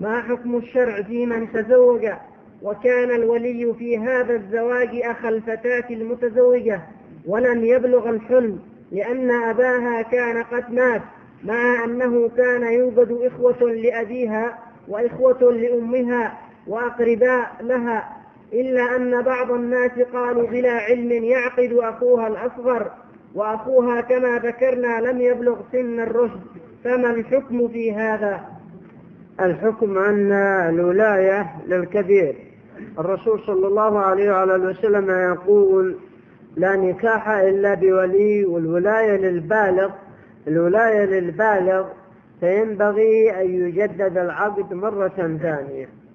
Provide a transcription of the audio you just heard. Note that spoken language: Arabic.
ما حكم الشرع في من تزوج وكان الولي في هذا الزواج أخ الفتاة المتزوجة ولم يبلغ الحلم لأن أباها كان قد مات، مع أنه كان يوجد إخوة لأبيها وإخوة لأمها وأقرباء لها، إلا أن بعض الناس قالوا بلا علم يعقد أخوها الأصغر وأخوها كما ذكرنا لم يبلغ سن الرشد، فما الحكم في هذا؟ الحكم أن الولاية للكبير. الرسول صلى الله عليه وعلى وسلم يقول لا نكاح إلا بولي، والولاية للبالغ فينبغي أن يجدد العقد مرة ثانية.